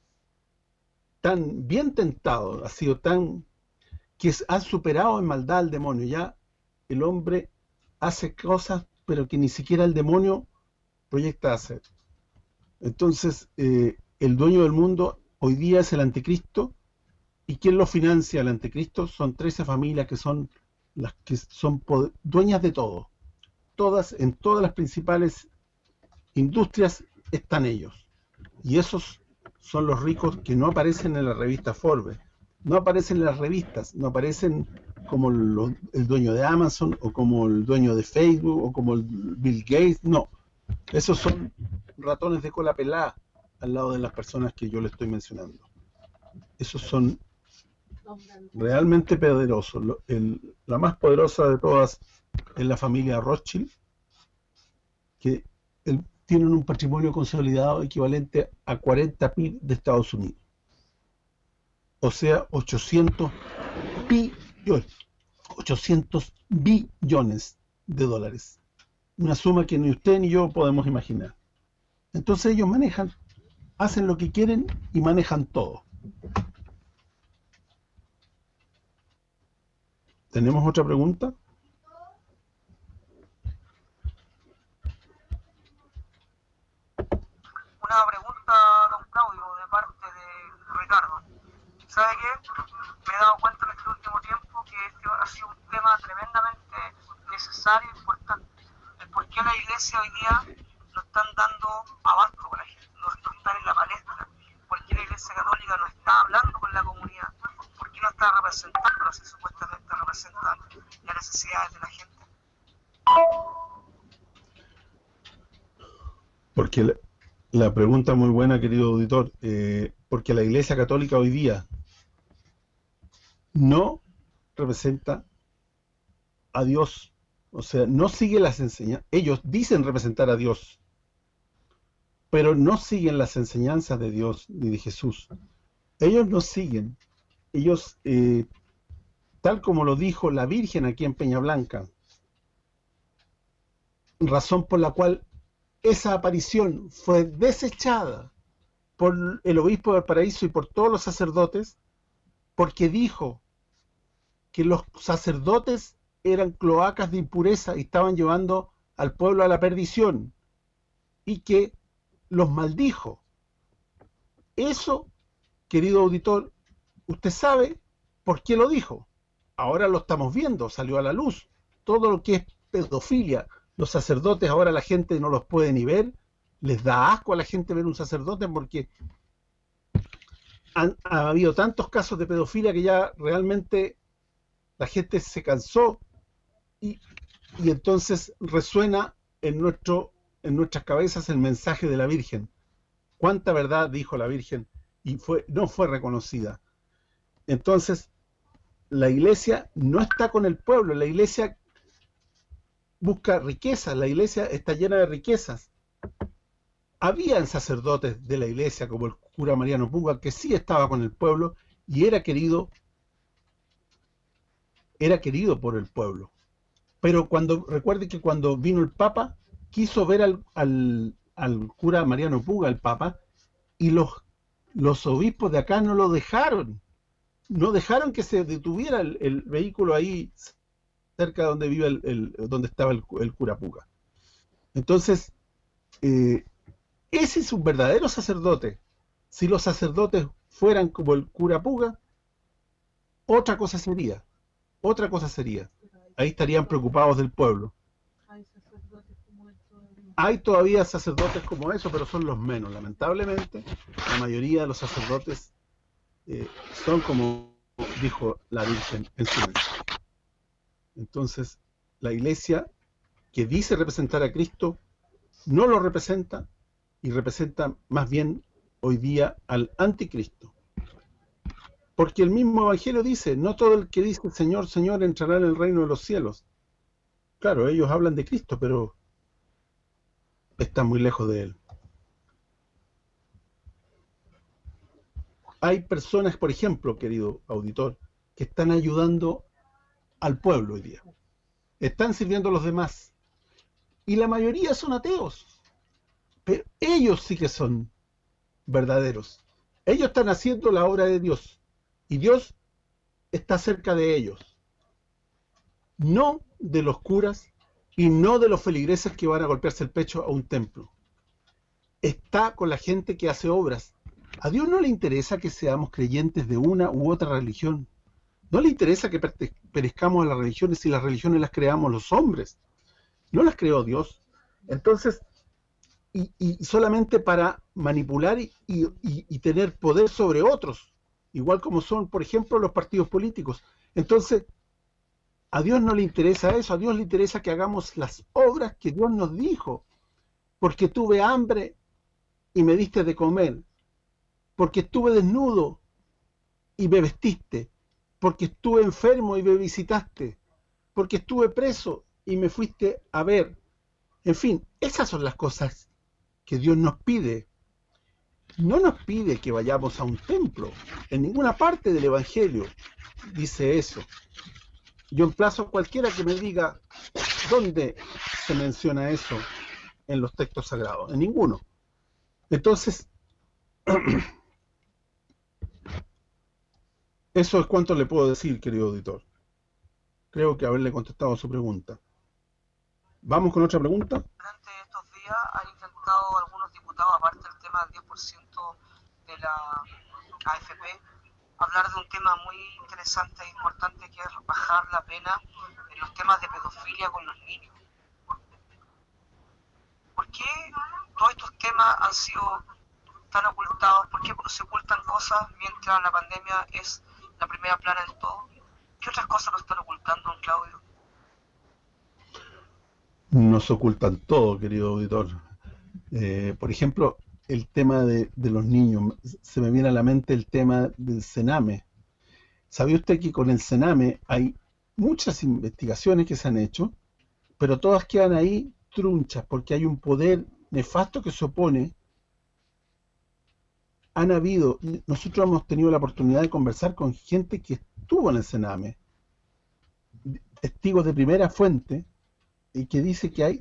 bien tentado, ha sido tan que ha superado en maldad al demonio. Ya el hombre hace cosas pero que ni siquiera el demonio proyecta hacer. Entonces el dueño del mundo hoy día es el anticristo. ¿Y quién lo financia? El anticristo. Son 13 familias que son las que son dueñas de todo. En todas las principales industrias están ellos. Y esos son los ricos que no aparecen en la revista Forbes, no aparecen en las revistas, no aparecen como el dueño de Amazon, o como el dueño de Facebook, o como el Bill Gates. No, esos son ratones de cola pelada al lado de las personas que yo le estoy mencionando. Esos son realmente poderosos. La más poderosa de todas es la familia Rothschild, que tienen un patrimonio consolidado equivalente a 40 PIB de Estados Unidos. O sea, 800 billones de dólares. Una suma que ni usted ni yo podemos imaginar. Entonces ellos hacen lo que quieren y manejan todo. ¿Tenemos otra pregunta? Una pregunta, don Claudio, de parte de Ricardo. ¿Sabe qué? Me he dado cuenta en este último tiempo que este ha sido un tema tremendamente necesario e importante. El por qué la iglesia hoy día no están dando abasto con la gente, no están en la palestra. ¿Por qué la iglesia católica no está hablando con la comunidad? ¿Por qué no está representando, si supuestamente representan las necesidades de la gente? Porque la pregunta muy buena, querido auditor, porque la Iglesia Católica hoy día no representa a Dios, o sea, no sigue las enseñanzas. Ellos dicen representar a Dios, pero no siguen las enseñanzas de Dios ni de Jesús. Ellos no siguen. Ellos, tal como lo dijo la Virgen aquí en Peña Blanca, razón por la cual esa aparición fue desechada por el obispo del Paraíso y por todos los sacerdotes, porque dijo que los sacerdotes eran cloacas de impureza y estaban llevando al pueblo a la perdición, y que los maldijo. Eso, querido auditor, usted sabe por qué lo dijo. Ahora lo estamos viendo, salió a la luz. Todo lo que es pedofilia, los sacerdotes, ahora la gente no los puede ni ver. Les da asco a la gente ver un sacerdote, porque ha habido tantos casos de pedofilia que ya realmente la gente se cansó, y entonces resuena en nuestras cabezas el mensaje de la Virgen. ¿Cuánta verdad dijo la Virgen? Y no fue reconocida. Entonces, la iglesia no está con el pueblo, la iglesia busca riquezas, la iglesia está llena de riquezas. Habían sacerdotes de la iglesia, como el cura Mariano Puga, que sí estaba con el pueblo y era querido por el pueblo. Pero recuerde que cuando vino el Papa, quiso ver al cura Mariano Puga, el Papa, y los obispos de acá no lo dejaron. No dejaron que se detuviera el vehículo ahí cerca de donde vive donde estaba el cura Puga. Entonces, ese es un verdadero sacerdote. Si los sacerdotes fueran como el cura Puga, otra cosa sería. Ahí estarían preocupados del pueblo. Hay todavía sacerdotes como eso, pero son los menos. Lamentablemente, la mayoría de los sacerdotes son como dijo la Virgen en su mensaje. Entonces, la iglesia que dice representar a Cristo no lo representa, y representa más bien hoy día al anticristo. Porque el mismo Evangelio dice, no todo el que dice Señor, Señor entrará en el reino de los cielos. Claro, ellos hablan de Cristo, pero están muy lejos de Él. Hay personas, por ejemplo, querido auditor, que están ayudando al pueblo hoy día. Están sirviendo a los demás. Y la mayoría son ateos. Pero ellos sí que son verdaderos. Ellos están haciendo la obra de Dios. Y Dios está cerca de ellos. No de los curas y no de los feligreses que van a golpearse el pecho a un templo. Está con la gente que hace obras. A Dios no le interesa que seamos creyentes de una u otra religión. No le interesa que perezcamos a las religiones si las religiones las creamos los hombres. No las creó Dios. Entonces, y solamente para manipular y tener poder sobre otros, igual como son, por ejemplo, los partidos políticos. Entonces, a Dios no le interesa eso, a Dios le interesa que hagamos las obras que Dios nos dijo, porque tuve hambre y me diste de comer, porque estuve desnudo y me vestiste, porque estuve enfermo y me visitaste, porque estuve preso y me fuiste a ver. En fin, esas son las cosas que Dios nos pide. No nos pide que vayamos a un templo. En ninguna parte del Evangelio dice eso. Yo emplazo a cualquiera que me diga dónde se menciona eso en los textos sagrados. En ninguno. Entonces, eso es cuanto le puedo decir, querido auditor. Creo que haberle contestado a su pregunta. ¿Vamos con otra pregunta? Durante estos días han intentado algunos diputados, aparte del tema del 10% de la AFP, hablar de un tema muy interesante e importante, que es bajar la pena en los temas de pedofilia con los niños. ¿Por qué todos estos temas han sido tan ocultados? ¿Por qué se ocultan cosas mientras la pandemia es la primera plana en todo? ¿Qué otras cosas nos están ocultando, don Claudio? Nos ocultan todo, querido auditor. Por ejemplo, el tema de los niños. Se me viene a la mente el tema del Sename. ¿Sabía usted que con el Sename hay muchas investigaciones que se han hecho, pero todas quedan ahí trunchas, porque hay un poder nefasto que se opone? Nosotros hemos tenido la oportunidad de conversar con gente que estuvo en el Sename, testigos de primera fuente, y que dice que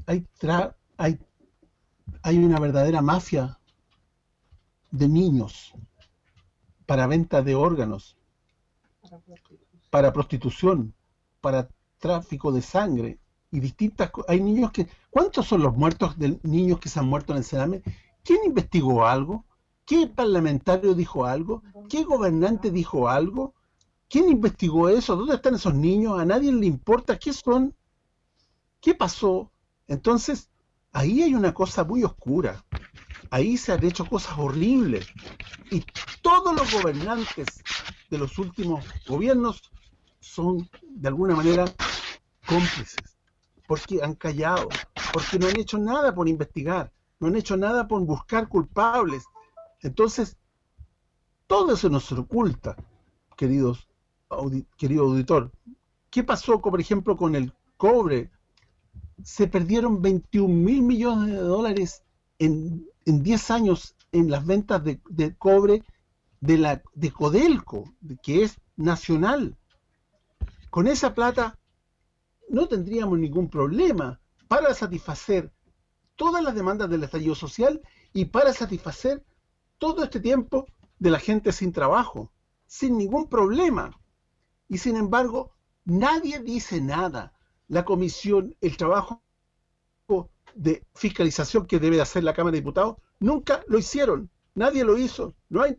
hay una verdadera mafia de niños para venta de órganos, para prostitución, para tráfico de sangre y distintas cosas. Hay niños que... ¿Cuántos son los muertos de niños que se han muerto en el Sename? ¿Quién investigó algo? ¿Qué parlamentario dijo algo? ¿Qué gobernante dijo algo? ¿Quién investigó eso? ¿Dónde están esos niños? ¿A nadie le importa qué son? ¿Qué pasó? Entonces, ahí hay una cosa muy oscura. Ahí se han hecho cosas horribles. Y todos los gobernantes de los últimos gobiernos son, de alguna manera, cómplices. Porque han callado. Porque no han hecho nada por investigar. No han hecho nada por buscar culpables. Entonces, todo eso nos oculta, querido auditor. ¿Qué pasó, por ejemplo, con el cobre? Se perdieron 21.000 millones de dólares en 10 años en las ventas de cobre de Codelco, que es nacional. Con esa plata no tendríamos ningún problema para satisfacer todas las demandas del estallido social y para satisfacer todo este tiempo de la gente sin trabajo, sin ningún problema. Y sin embargo, nadie dice nada. La comisión, el trabajo de fiscalización que debe hacer la Cámara de Diputados, nunca lo hicieron. Nadie lo hizo. No hay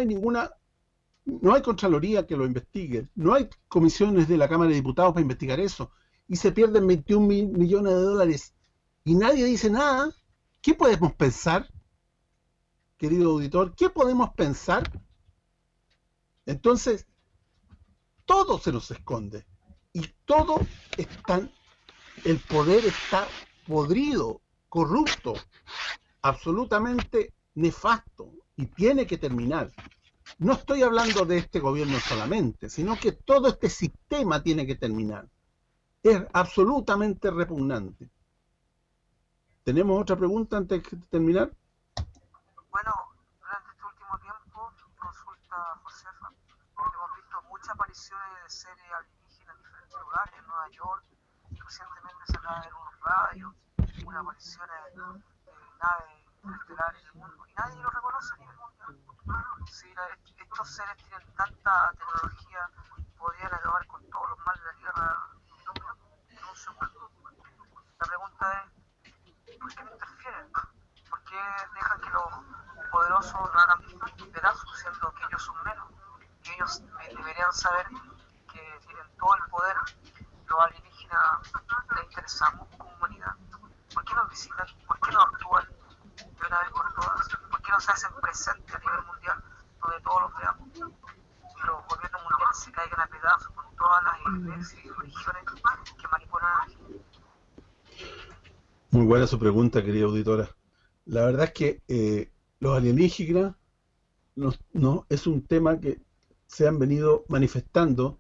Contraloría que lo investigue. No hay comisiones de la Cámara de Diputados para investigar eso. Y se pierden 21.000 millones de dólares. Y nadie dice nada. ¿Qué podemos pensar, querido auditor? ¿Qué podemos pensar? Entonces, todo se nos esconde. Y todo el poder está podrido, corrupto, absolutamente nefasto, y tiene que terminar. No estoy hablando de este gobierno solamente, sino que todo este sistema tiene que terminar. Es absolutamente repugnante. ¿Tenemos otra pregunta antes de terminar? Bueno, durante este último tiempo, consulta Josefa, hemos visto muchas apariciones de seres alienígenas en diferentes lugares, en Nueva York, recientemente se acaba de ver unos radios, unas apariciones de naves interestelares en el mundo, y nadie lo reconoce a nivel mundial. Si estos seres tienen tanta tecnología, podrían acabar con todos los males de la Tierra en un segundo. La pregunta es, ¿por qué no interfieren? ¿Por qué dejan que los poderosos no hagan pedazos, siendo que ellos son menos? Que ellos deberían saber que tienen todo el poder. Los alienígenas les interesamos como humanidad. ¿Por qué nos visitan? ¿Por qué no actúan de una vez por todas? ¿Por qué no se hacen presentes a nivel mundial donde todos los veamos? Y los gobiernos mundiales se caigan a pedazos con todas las iglesias y religiones que manipulan a la gente. Muy buena su pregunta, querida auditora. La verdad es que los alienígenas no es un tema que se han venido manifestando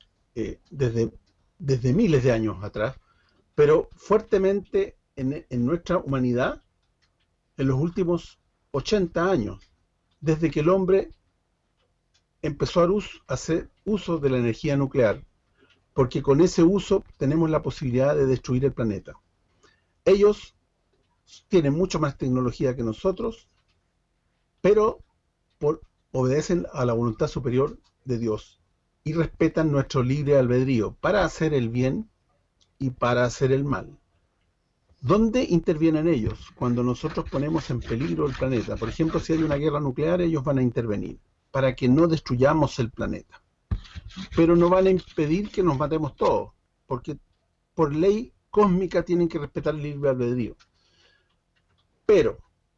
desde miles de años atrás, pero fuertemente en nuestra humanidad en los últimos 80 años, desde que el hombre empezó a hacer uso de la energía nuclear, porque con ese uso tenemos la posibilidad de destruir el planeta. Ellos tienen mucho más tecnología que nosotros, pero obedecen a la voluntad superior de Dios y respetan nuestro libre albedrío para hacer el bien y para hacer el mal. ¿Dónde intervienen ellos? Cuando nosotros ponemos en peligro el planeta. Por ejemplo, si hay una guerra nuclear, ellos van a intervenir para que no destruyamos el planeta. Pero no van a impedir que nos matemos todos, porque por ley cósmica tienen que respetar el libre albedrío. Pero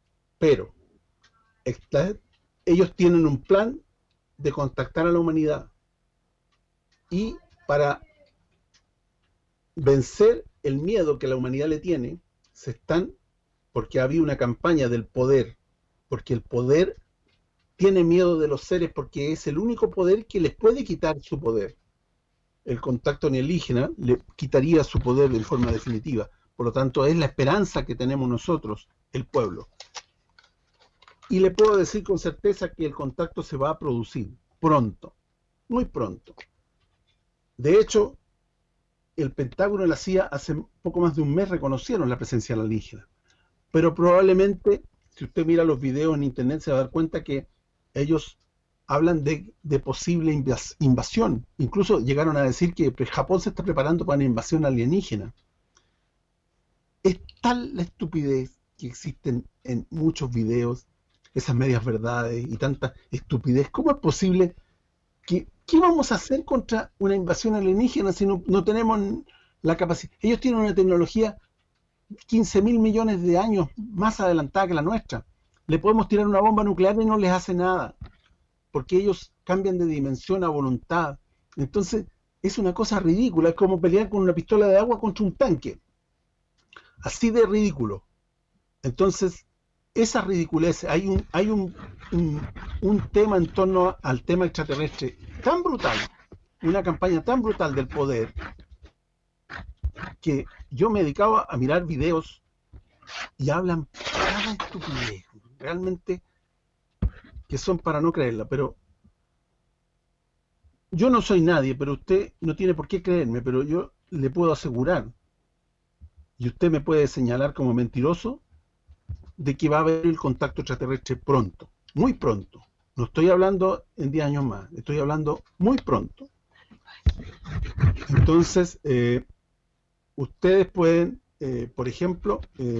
ellos tienen un plan de contactar a la humanidad y para vencer el miedo que la humanidad le tiene, porque había una campaña del poder, porque el poder tiene miedo de los seres porque es el único poder que les puede quitar su poder. El contacto alienígena le quitaría su poder de forma definitiva. Por lo tanto, es la esperanza que tenemos nosotros, el pueblo. Y le puedo decir con certeza que el contacto se va a producir pronto, muy pronto. De hecho, el Pentágono y la CIA hace poco más de un mes reconocieron la presencia alienígena. Pero probablemente, si usted mira los videos en internet, se va a dar cuenta que ellos hablan de posible invasión. Incluso llegaron a decir que Japón se está preparando para una invasión alienígena. Es tal la estupidez que existen en muchos videos, esas medias verdades y tanta estupidez. ¿Cómo es posible que... ¿Qué vamos a hacer contra una invasión alienígena si no tenemos la capacidad? Ellos tienen una tecnología 15.000 millones de años más adelantada que la nuestra. Le podemos tirar una bomba nuclear y no les hace nada, porque ellos cambian de dimensión a voluntad. Entonces, es una cosa ridícula, es como pelear con una pistola de agua contra un tanque. Así de ridículo. Entonces, esa ridiculez, hay un tema en torno al tema extraterrestre tan brutal, una campaña tan brutal del poder, que yo me dedicaba a mirar videos y hablan cada estupidez, realmente que son para no creerla. Pero yo no soy nadie, pero usted no tiene por qué creerme, pero yo le puedo asegurar, y usted me puede señalar como mentiroso, de que va a haber el contacto extraterrestre pronto, muy pronto. No estoy hablando en 10 años más, estoy hablando muy pronto. Entonces, ustedes pueden, por ejemplo,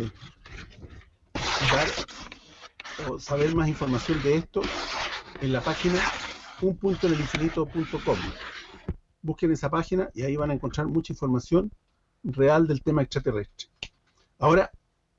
dar o saber más información de esto en la página unpuntoenelinfinito.com. Busquen esa página y ahí van a encontrar mucha información real del tema extraterrestre. Ahora,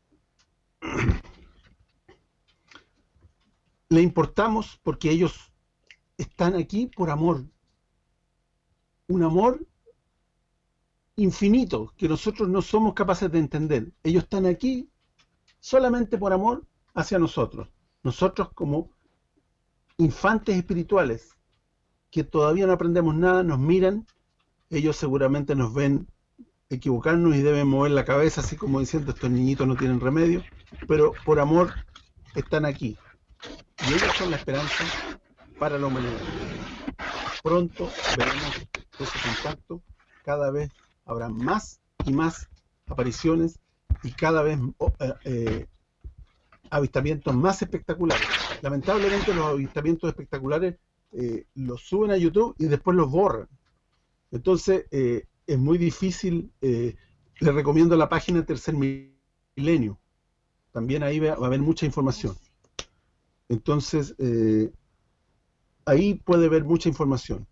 le importamos porque ellos están aquí por amor, un amor infinito que nosotros no somos capaces de entender. Ellos están aquí solamente por amor hacia nosotros. Nosotros como infantes espirituales que todavía no aprendemos nada, nos miran, ellos seguramente nos ven equivocarnos y deben mover la cabeza así como diciendo estos niñitos no tienen remedio, pero por amor están aquí y ellos son la esperanza para la humanidad. Pronto veremos ese contacto, cada vez habrá más y más apariciones y cada vez avistamientos más espectaculares. Lamentablemente los avistamientos espectaculares los suben a YouTube y después los borran. Entonces es muy difícil. Les recomiendo la página Tercer Milenio, también ahí va a haber mucha información. Entonces ahí puede ver mucha información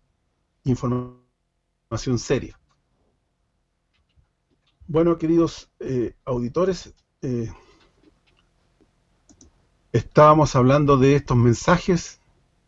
seria. Bueno, queridos auditores, estábamos hablando de estos mensajes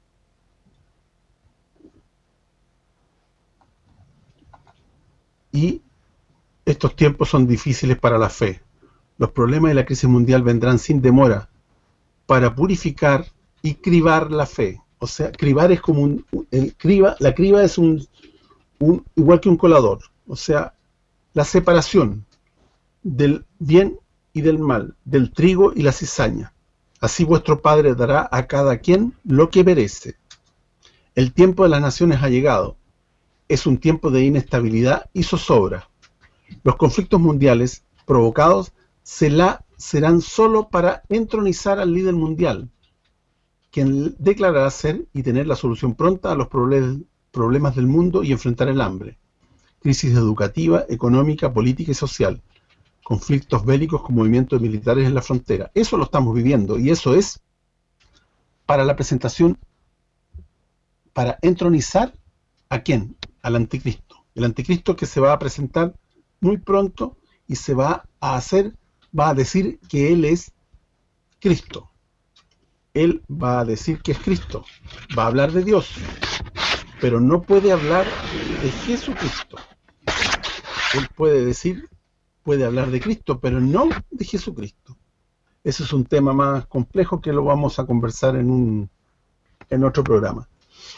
y estos tiempos son difíciles para la fe. Los problemas de la crisis mundial vendrán sin demora para purificar y cribar la fe. O sea, cribar es como la criba es igual que un colador, o sea, la separación del bien y del mal, del trigo y la cizaña. Así vuestro Padre dará a cada quien lo que merece. El tiempo de las naciones ha llegado. Es un tiempo de inestabilidad y zozobra. Los conflictos mundiales provocados serán solo para entronizar al líder mundial, quien declarará ser y tener la solución pronta a los problemas del mundo y enfrentar el hambre, crisis educativa, económica, política y social, conflictos bélicos con movimientos militares en la frontera. Eso lo estamos viviendo y eso es para la presentación, para entronizar ¿a quién? Al anticristo. El anticristo que se va a presentar muy pronto y se va a decir que él es Cristo. Él va a decir que es Cristo, va a hablar de Dios, pero no puede hablar de Jesucristo. Él puede hablar de Cristo, pero no de Jesucristo. Ese es un tema más complejo que lo vamos a conversar en otro programa.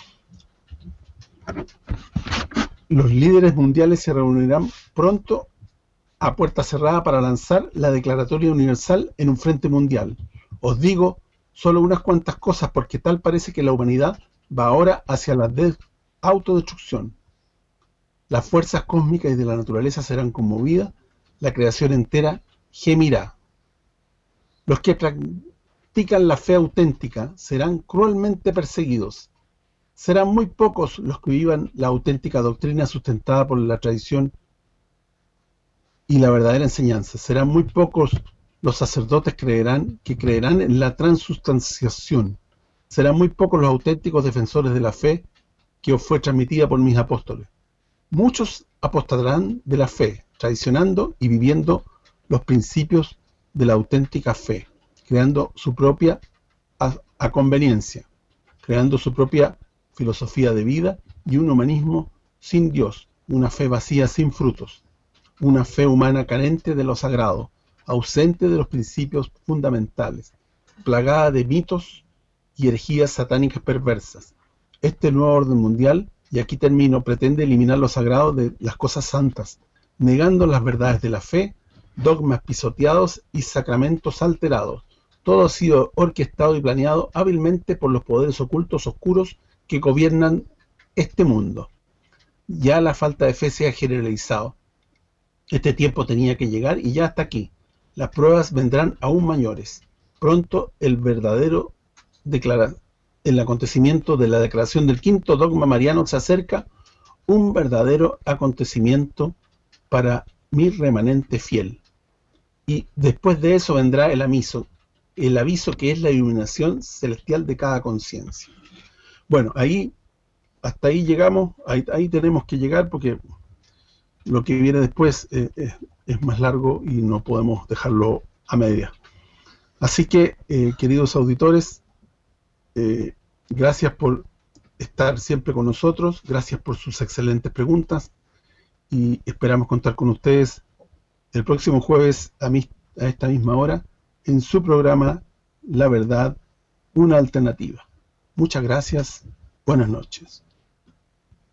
Los líderes mundiales se reunirán pronto a puerta cerrada para lanzar la Declaratoria Universal en un frente mundial. Os digo solo unas cuantas cosas porque tal parece que la humanidad va ahora hacia la autodestrucción. Las fuerzas cósmicas y de la naturaleza serán conmovidas, la creación entera gemirá. Los que practican la fe auténtica serán cruelmente perseguidos. Serán muy pocos los que vivan la auténtica doctrina sustentada por la tradición y la verdadera enseñanza. Serán muy pocos los sacerdotes que creerán en la transustanciación. Serán muy pocos los auténticos defensores de la fe que os fue transmitida por mis apóstoles. Muchos apostatarán de la fe, traicionando y viviendo los principios de la auténtica fe, creando su propia a conveniencia, creando su propia filosofía de vida y un humanismo sin Dios, una fe vacía sin frutos, una fe humana carente de lo sagrado, ausente de los principios fundamentales, plagada de mitos y herejías satánicas perversas. Este nuevo orden mundial, y aquí termino, pretende eliminar lo sagrado de las cosas santas, negando las verdades de la fe, dogmas pisoteados y sacramentos alterados. Todo ha sido orquestado y planeado hábilmente por los poderes ocultos oscuros que gobiernan este mundo. Ya la falta de fe se ha generalizado. Este tiempo tenía que llegar y ya está aquí. Las pruebas vendrán aún mayores. Pronto el acontecimiento de la declaración del quinto dogma mariano se acerca, un verdadero acontecimiento para mi remanente fiel. Y después de eso vendrá el aviso que es la iluminación celestial de cada conciencia. Bueno, hasta ahí llegamos, ahí tenemos que llegar porque lo que viene después es más largo y no podemos dejarlo a media. Así que, queridos auditores, gracias por estar siempre con nosotros, gracias por sus excelentes preguntas y esperamos contar con ustedes el próximo jueves a esta misma hora en su programa La Verdad, una alternativa. Muchas gracias. Buenas noches.